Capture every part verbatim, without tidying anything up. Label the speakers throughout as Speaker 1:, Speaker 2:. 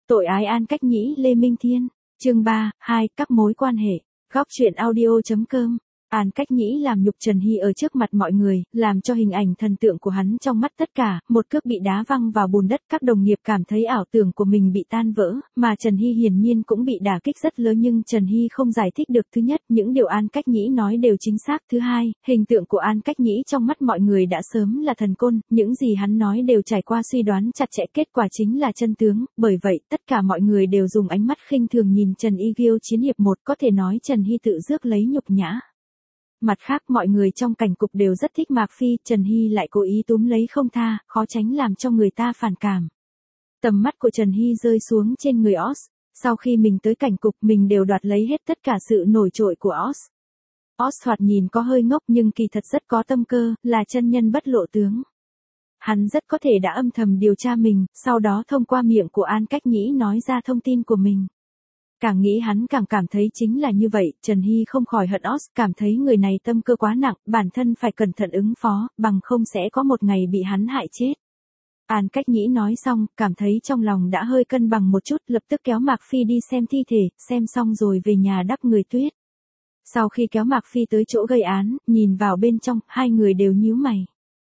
Speaker 1: Tội ái An Cách Nhĩ Lê Minh Thiên. Chương ba, hai, các mối quan hệ. Góc truyện audio chấm com. An Cách Nhĩ làm nhục Trần Hy ở trước mặt mọi người, làm cho hình ảnh thần tượng của hắn trong mắt tất cả, một cước bị đá văng vào bùn đất. Các đồng nghiệp cảm thấy ảo tưởng của mình bị tan vỡ, mà Trần Hy hiển nhiên cũng bị đả kích rất lớn, nhưng Trần Hy không giải thích được. Thứ nhất, những điều An Cách Nhĩ nói đều chính xác. Thứ hai, hình tượng của An Cách Nhĩ trong mắt mọi người đã sớm là thần côn, những gì hắn nói đều trải qua suy đoán chặt chẽ, kết quả chính là chân tướng. Bởi vậy, tất cả mọi người đều dùng ánh mắt khinh thường nhìn Trần Y Ghiêu Chiến hiệp một, có thể nói Trần Hy tự rước lấy nhục nhã. Mặt khác, mọi người trong cảnh cục đều rất thích Mạc Phi, Trần Hy lại cố ý túm lấy không tha, khó tránh làm cho người ta phản cảm. Tầm mắt của Trần Hy rơi xuống trên người Oz. Sau khi mình tới cảnh cục, mình đều đoạt lấy hết tất cả sự nổi trội của Oz. Oz thoạt nhìn có hơi ngốc nhưng kỳ thật rất có tâm cơ, là chân nhân bất lộ tướng. Hắn rất có thể đã âm thầm điều tra mình, sau đó thông qua miệng của An Cách Nhĩ nói ra thông tin của mình. Càng nghĩ hắn càng cảm thấy chính là như vậy. Trần Hy không khỏi hận Oz, cảm thấy người này tâm cơ quá nặng, bản thân phải cẩn thận ứng phó, bằng không sẽ có một ngày bị hắn hại chết. An Cách Nhĩ nói xong, cảm thấy trong lòng đã hơi cân bằng một chút, lập tức kéo Mạc Phi đi xem thi thể, xem xong rồi về nhà đắp người tuyết. Sau khi kéo Mạc Phi tới chỗ gây án, nhìn vào bên trong, hai người đều nhíu mày.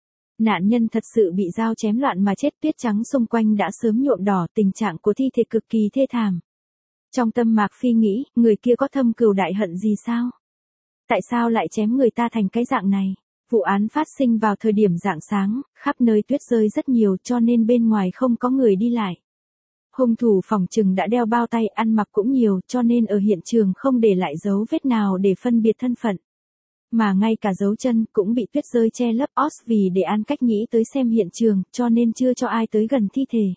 Speaker 1: Nạn nhân thật sự bị dao chém loạn mà chết, tuyết trắng xung quanh đã sớm nhuộm đỏ, tình trạng của thi thể cực kỳ thê thảm. Trong tâm Mạc Phi nghĩ, người kia có thâm cừu đại hận gì sao? Tại sao lại chém người ta thành cái dạng này? Vụ án phát sinh vào thời điểm rạng sáng, khắp nơi tuyết rơi rất nhiều cho nên bên ngoài không có người đi lại. Hung thủ phỏng chừng đã đeo bao tay, ăn mặc cũng nhiều cho nên ở hiện trường không để lại dấu vết nào để phân biệt thân phận. Mà ngay cả dấu chân cũng bị tuyết rơi che lấp. Oz vì để An Cách Nhĩ tới xem hiện trường cho nên chưa cho ai tới gần thi thể.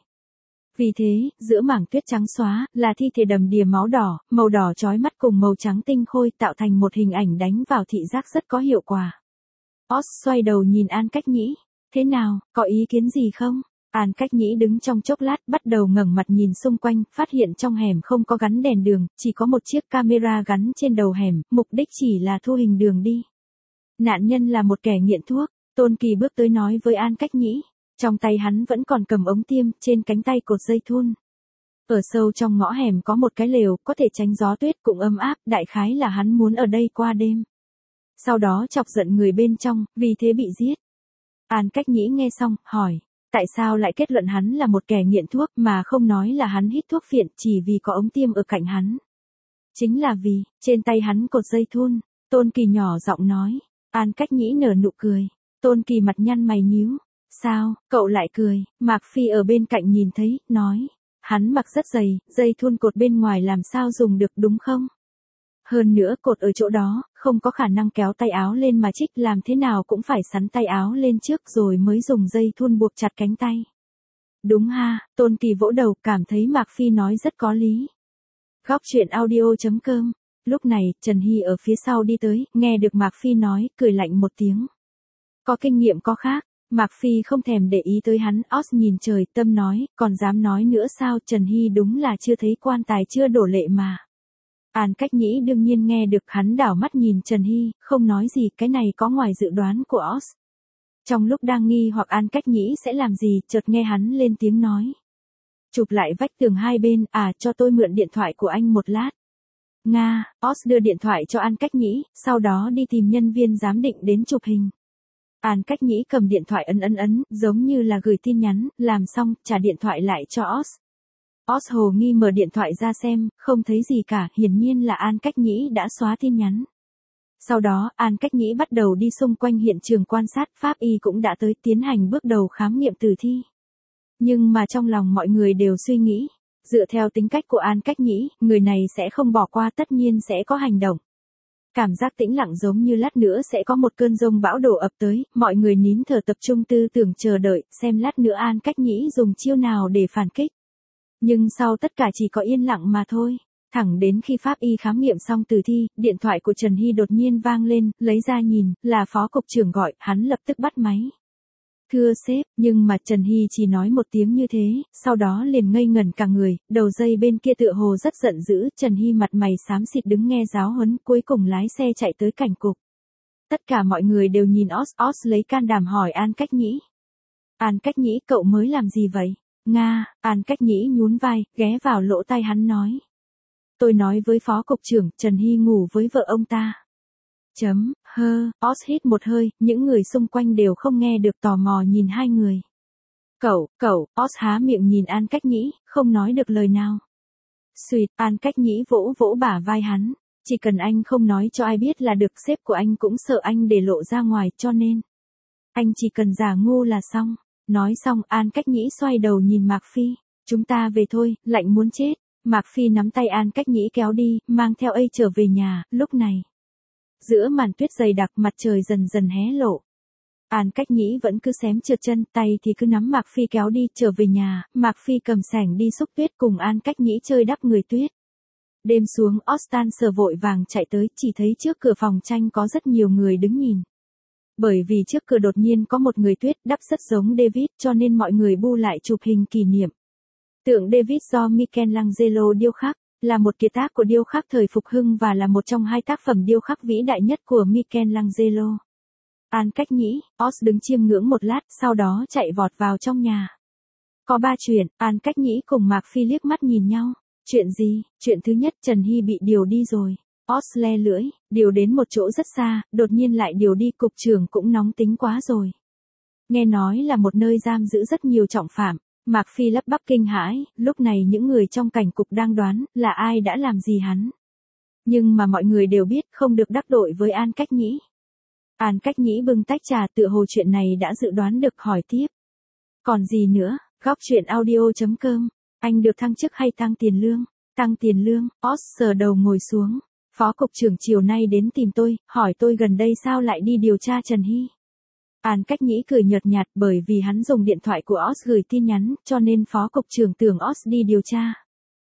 Speaker 1: Vì thế, giữa mảng tuyết trắng xóa, là thi thể đầm đìa máu đỏ, màu đỏ chói mắt cùng màu trắng tinh khôi tạo thành một hình ảnh đánh vào thị giác rất có hiệu quả. Oz xoay đầu nhìn An Cách Nhĩ. Thế nào, có ý kiến gì không? An Cách Nhĩ đứng trong chốc lát, bắt đầu ngẩng mặt nhìn xung quanh, phát hiện trong hẻm không có gắn đèn đường, chỉ có một chiếc camera gắn trên đầu hẻm, mục đích chỉ là thu hình đường đi. Nạn nhân là một kẻ nghiện thuốc. Tôn Kỳ bước tới nói với An Cách Nhĩ. Trong tay hắn vẫn còn cầm ống tiêm, trên cánh tay cột dây thun. Ở sâu trong ngõ hẻm có một cái lều, có thể tránh gió tuyết cũng ấm áp, đại khái là hắn muốn ở đây qua đêm. Sau đó chọc giận người bên trong, vì thế bị giết. An Cách Nhĩ nghe xong, hỏi, tại sao lại kết luận hắn là một kẻ nghiện thuốc mà không nói là hắn hít thuốc phiện chỉ vì có ống tiêm ở cạnh hắn? Chính là vì, trên tay hắn cột dây thun. Tôn Kỳ nhỏ giọng nói. An Cách Nhĩ nở nụ cười. Tôn Kỳ mặt nhăn mày nhíu. Sao, cậu lại cười? Mạc Phi ở bên cạnh nhìn thấy, nói. Hắn mặc rất dày, dây thun cột bên ngoài làm sao dùng được đúng không? Hơn nữa cột ở chỗ đó, không có khả năng kéo tay áo lên mà trích, làm thế nào cũng phải sắn tay áo lên trước rồi mới dùng dây thun buộc chặt cánh tay. Đúng ha, Tôn Kỳ vỗ đầu, cảm thấy Mạc Phi nói rất có lý. Góc truyện audio chấm com. Lúc này, Trần Hy ở phía sau đi tới, nghe được Mạc Phi nói, cười lạnh một tiếng. Có kinh nghiệm có khác. Mạc Phi không thèm để ý tới hắn. Oz nhìn trời, tâm nói, còn dám nói nữa sao? Trần Hy đúng là chưa thấy quan tài chưa đổ lệ mà. An Cách Nhĩ đương nhiên nghe được, hắn đảo mắt nhìn Trần Hy, không nói gì, cái này có ngoài dự đoán của Oz. Trong lúc đang nghi hoặc An Cách Nhĩ sẽ làm gì, chợt nghe hắn lên tiếng nói. Chụp lại vách tường hai bên, à, cho tôi mượn điện thoại của anh một lát. Nga, Oz đưa điện thoại cho An Cách Nhĩ, sau đó đi tìm nhân viên giám định đến chụp hình. An Cách Nhĩ cầm điện thoại ấn ấn ấn, giống như là gửi tin nhắn, làm xong, trả điện thoại lại cho Oz. Oz hồ nghi mở điện thoại ra xem, không thấy gì cả, hiển nhiên là An Cách Nhĩ đã xóa tin nhắn. Sau đó, An Cách Nhĩ bắt đầu đi xung quanh hiện trường quan sát, pháp y cũng đã tới tiến hành bước đầu khám nghiệm tử thi. Nhưng mà trong lòng mọi người đều suy nghĩ, dựa theo tính cách của An Cách Nhĩ, người này sẽ không bỏ qua, tất nhiên sẽ có hành động. Cảm giác tĩnh lặng giống như lát nữa sẽ có một cơn giông bão đổ ập tới, mọi người nín thở tập trung tư tưởng chờ đợi, xem lát nữa An Cách Nhĩ dùng chiêu nào để phản kích. Nhưng sau tất cả chỉ có yên lặng mà thôi. Thẳng đến khi pháp y khám nghiệm xong tử thi, điện thoại của Trần Hy đột nhiên vang lên, lấy ra nhìn, là phó cục trưởng gọi, hắn lập tức bắt máy. Thưa sếp, nhưng mà Trần Hy chỉ nói một tiếng như thế, sau đó liền ngây ngẩn cả người, đầu dây bên kia tựa hồ rất giận dữ, Trần Hy mặt mày xám xịt đứng nghe giáo huấn, cuối cùng lái xe chạy tới cảnh cục. Tất cả mọi người đều nhìn Oz, Oz lấy can đảm hỏi An Cách Nhĩ. An Cách Nhĩ, cậu mới làm gì vậy? Nga, An Cách Nhĩ nhún vai, ghé vào lỗ tai hắn nói. Tôi nói với phó cục trưởng, Trần Hy ngủ với vợ ông ta. Chấm, hơ, Oz hít một hơi, những người xung quanh đều không nghe được tò mò nhìn hai người. Cậu, cậu, Oz há miệng nhìn An Cách Nhĩ, không nói được lời nào. Xuyệt, An Cách Nhĩ vỗ vỗ bả vai hắn. Chỉ cần anh không nói cho ai biết là được, sếp của anh cũng sợ anh để lộ ra ngoài, cho nên anh chỉ cần giả ngu là xong. Nói xong, An Cách Nhĩ xoay đầu nhìn Mạc Phi. Chúng ta về thôi, lạnh muốn chết. Mạc Phi nắm tay An Cách Nhĩ kéo đi, mang theo A trở về nhà. Lúc này, giữa màn tuyết dày đặc, mặt trời dần dần hé lộ. An Cách Nhĩ vẫn cứ xém trượt chân, tay thì cứ nắm Mạc Phi kéo đi, trở về nhà. Mạc Phi cầm xẻng đi xúc tuyết, cùng An Cách Nhĩ chơi đắp người tuyết. Đêm xuống, Ostan sờ vội vàng chạy tới, chỉ thấy trước cửa phòng tranh có rất nhiều người đứng nhìn. Bởi vì trước cửa đột nhiên có một người tuyết đắp rất giống David, cho nên mọi người bu lại chụp hình kỷ niệm. Tượng David do Michelangelo điêu khắc, là một kiệt tác của điêu khắc thời phục hưng và là một trong hai tác phẩm điêu khắc vĩ đại nhất của Michelangelo. An Cách Nhĩ, Os đứng chiêm ngưỡng một lát, sau đó chạy vọt vào trong nhà. Có ba chuyện, An Cách Nhĩ cùng Mạc Phi liếc mắt nhìn nhau. Chuyện gì? Chuyện thứ nhất, Trần Hy bị điều đi rồi. Os le lưỡi, điều đến một chỗ rất xa, đột nhiên lại điều đi, cục trưởng cũng nóng tính quá rồi. Nghe nói là một nơi giam giữ rất nhiều trọng phạm. Mạc Phi lắp bắp kinh hãi, lúc này những người trong cảnh cục đang đoán là ai đã làm gì hắn. Nhưng mà mọi người đều biết không được đắc tội với An Cách Nhĩ. An Cách Nhĩ bưng tách trà, tựa hồ chuyện này đã dự đoán được, hỏi tiếp. Còn gì nữa? Góc truyện audio chấm com. Anh được thăng chức hay tăng tiền lương? Tăng tiền lương. Os sờ đầu ngồi xuống. Phó cục trưởng chiều nay đến tìm tôi, hỏi tôi gần đây sao lại đi điều tra Trần Hy. An Cách Nhĩ cười nhợt nhạt, bởi vì hắn dùng điện thoại của Os gửi tin nhắn, cho nên phó cục trưởng tưởng Os đi điều tra.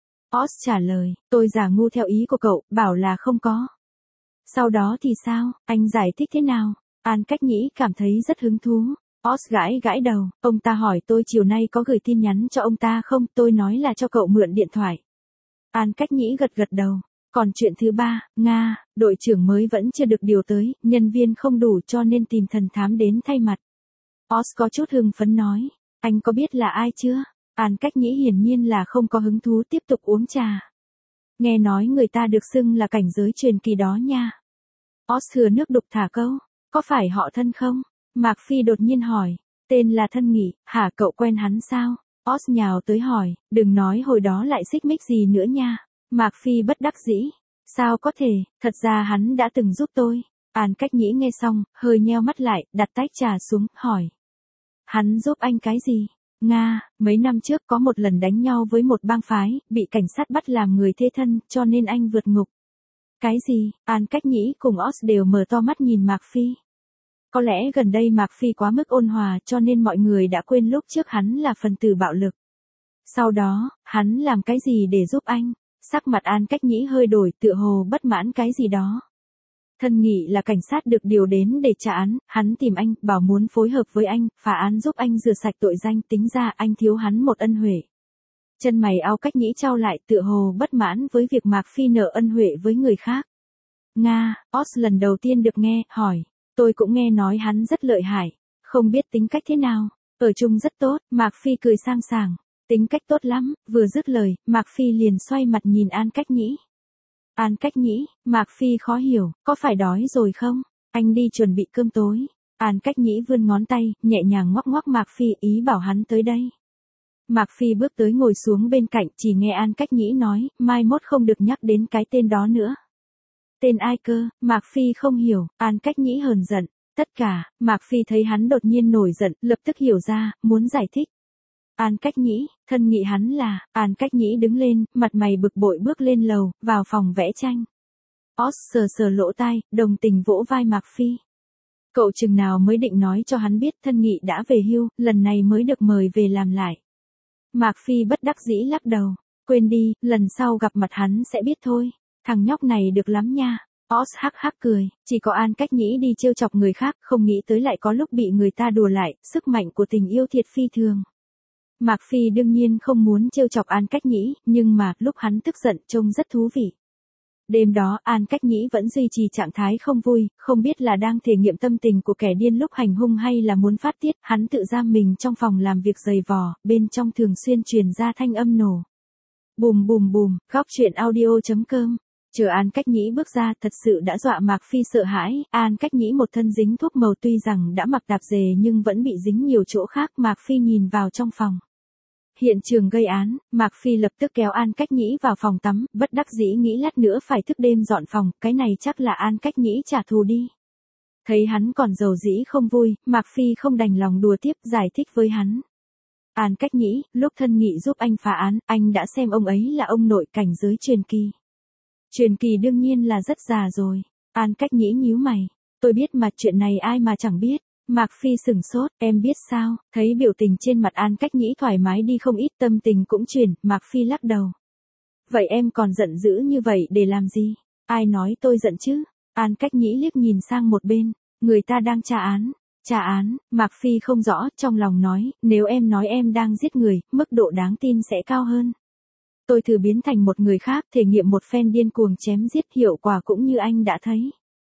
Speaker 1: Os trả lời, tôi giả ngu theo ý của cậu, bảo là không có. Sau đó thì sao, anh giải thích thế nào? An Cách Nhĩ cảm thấy rất hứng thú. Os gãi gãi đầu, ông ta hỏi tôi chiều nay có gửi tin nhắn cho ông ta không, tôi nói là cho cậu mượn điện thoại. An Cách Nhĩ gật gật đầu. Còn chuyện thứ ba, Nga, đội trưởng mới vẫn chưa được điều tới, nhân viên không đủ cho nên tìm thần thám đến thay mặt. Os có chút hưng phấn nói, anh có biết là ai chưa? An Cách Nhĩ hiển nhiên là không có hứng thú tiếp tục uống trà. Nghe nói người ta được xưng là cảnh giới truyền kỳ đó nha. Os thừa nước đục thả câu, có phải họ thân không? Mạc Phi đột nhiên hỏi, tên là Thân Nghị, hả, cậu quen hắn sao? Os nhào tới hỏi, đừng nói hồi đó lại xích mích gì nữa nha. Mạc Phi bất đắc dĩ, sao có thể, thật ra hắn đã từng giúp tôi. An Cách Nhĩ nghe xong, hơi nheo mắt lại, đặt tách trà xuống, hỏi. Hắn giúp anh cái gì? Nga, mấy năm trước có một lần đánh nhau với một bang phái, bị cảnh sát bắt làm người thế thân, cho nên anh vượt ngục. Cái gì? An Cách Nhĩ cùng Os đều mở to mắt nhìn Mạc Phi. Có lẽ gần đây Mạc Phi quá mức ôn hòa cho nên mọi người đã quên lúc trước hắn là phần tử bạo lực. Sau đó, hắn làm cái gì để giúp anh? Sắc mặt An Cách Nhĩ hơi đổi, tựa hồ bất mãn cái gì đó. Thân Nghị là cảnh sát được điều đến để trả án, hắn tìm anh, bảo muốn phối hợp với anh, phá án giúp anh rửa sạch tội danh, tính ra anh thiếu hắn một ân huệ. Chân mày Ao Cách Nhĩ trao lại, tựa hồ bất mãn với việc Mạc Phi nợ ân huệ với người khác. Nga, Os lần đầu tiên được nghe, hỏi, tôi cũng nghe nói hắn rất lợi hại, không biết tính cách thế nào, ở chung rất tốt. Mạc Phi cười sang sảng. Tính cách tốt lắm, vừa dứt lời, Mạc Phi liền xoay mặt nhìn An Cách Nhĩ. An Cách Nhĩ, Mạc Phi khó hiểu, có phải đói rồi không? Anh đi chuẩn bị cơm tối. An Cách Nhĩ vươn ngón tay, nhẹ nhàng ngoắc ngoắc Mạc Phi, ý bảo hắn tới đây. Mạc Phi bước tới ngồi xuống bên cạnh, chỉ nghe An Cách Nhĩ nói, mai mốt không được nhắc đến cái tên đó nữa. Tên ai cơ? Mạc Phi không hiểu, An Cách Nhĩ hờn giận. Tất cả, Mạc Phi thấy hắn đột nhiên nổi giận, lập tức hiểu ra, muốn giải thích. An Cách Nhĩ, Thân Nghị hắn là. An Cách Nhĩ đứng lên, mặt mày bực bội bước lên lầu, vào phòng vẽ tranh. Os sờ sờ lỗ tai, đồng tình vỗ vai Mạc Phi. Cậu chừng nào mới định nói cho hắn biết Thân Nghị đã về hưu, lần này mới được mời về làm lại. Mạc Phi bất đắc dĩ lắc đầu, quên đi, lần sau gặp mặt hắn sẽ biết thôi, thằng nhóc này được lắm nha. Os hắc hắc cười, chỉ có An Cách Nhĩ đi trêu chọc người khác, không nghĩ tới lại có lúc bị người ta đùa lại, sức mạnh của tình yêu thiệt phi thường. Mạc Phi đương nhiên không muốn trêu chọc An Cách Nhĩ, nhưng mà, lúc hắn tức giận trông rất thú vị. Đêm đó An Cách Nhĩ vẫn duy trì trạng thái không vui, không biết là đang thể nghiệm tâm tình của kẻ điên lúc hành hung hay là muốn phát tiết, hắn tự giam mình trong phòng làm việc dày vò, bên trong thường xuyên truyền ra thanh âm nổ. Bùm bùm bùm, góc truyện audio chấm com. Chờ An Cách Nhĩ bước ra thật sự đã dọa Mạc Phi sợ hãi, An Cách Nhĩ một thân dính thuốc màu tuy rằng đã mặc tạp dề nhưng vẫn bị dính nhiều chỗ khác. Mạc Phi nhìn vào trong phòng. Hiện trường gây án, Mạc Phi lập tức kéo An Cách Nhĩ vào phòng tắm, bất đắc dĩ nghĩ lát nữa phải thức đêm dọn phòng, cái này chắc là An Cách Nhĩ trả thù đi. Thấy hắn còn dầu dĩ không vui, Mạc Phi không đành lòng đùa tiếp, giải thích với hắn. An Cách Nhĩ, lúc thân nghị giúp anh phá án, anh đã xem ông ấy là ông nội cảnh giới truyền kỳ. Truyền kỳ đương nhiên là rất già rồi. An Cách Nhĩ nhíu mày. Tôi biết mà, chuyện này ai mà chẳng biết. Mạc Phi sừng sốt, em biết sao? Thấy biểu tình trên mặt An Cách Nhĩ thoải mái đi không ít, tâm tình cũng chuyển, Mạc Phi lắc đầu. Vậy em còn giận dữ như vậy để làm gì? Ai nói tôi giận chứ? An Cách Nhĩ liếc nhìn sang một bên, người ta đang tra án. Tra án, Mạc Phi không rõ, trong lòng nói, nếu em nói em đang giết người, mức độ đáng tin sẽ cao hơn. Tôi thử biến thành một người khác, thể nghiệm một phen điên cuồng chém giết, hiệu quả cũng như anh đã thấy.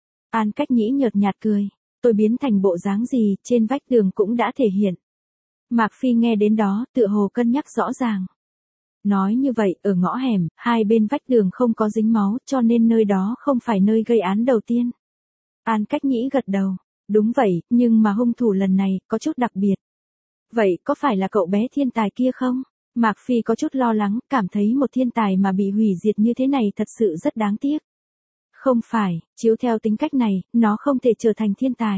Speaker 1: An Cách Nhĩ nhợt nhạt cười. Tôi biến thành bộ dáng gì, trên vách tường cũng đã thể hiện. Mạc Phi nghe đến đó, tựa hồ cân nhắc rõ ràng. Nói như vậy, ở ngõ hẻm, hai bên vách tường không có dính máu, cho nên nơi đó không phải nơi gây án đầu tiên. An Cách Nhĩ gật đầu. Đúng vậy, nhưng mà hung thủ lần này, có chút đặc biệt. Vậy, có phải là cậu bé thiên tài kia không? Mạc Phi có chút lo lắng, cảm thấy một thiên tài mà bị hủy diệt như thế này thật sự rất đáng tiếc. Không phải, chiếu theo tính cách này, nó không thể trở thành thiên tài.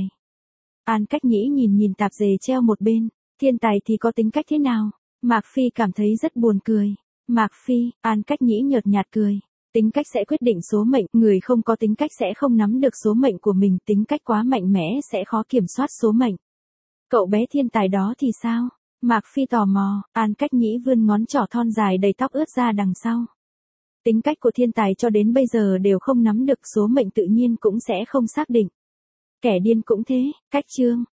Speaker 1: An Cách Nhĩ nhìn nhìn tạp dề treo một bên, thiên tài thì có tính cách thế nào? Mạc Phi cảm thấy rất buồn cười. Mạc Phi, An Cách Nhĩ nhợt nhạt cười. Tính cách sẽ quyết định số mệnh, người không có tính cách sẽ không nắm được số mệnh của mình, tính cách quá mạnh mẽ sẽ khó kiểm soát số mệnh. Cậu bé thiên tài đó thì sao? Mạc Phi tò mò, An Cách Nhĩ vươn ngón trỏ thon dài đầy tóc ướt ra đằng sau. Tính cách của thiên tài cho đến bây giờ đều không nắm được, số mệnh tự nhiên cũng sẽ không xác định. Kẻ điên cũng thế, cách chương.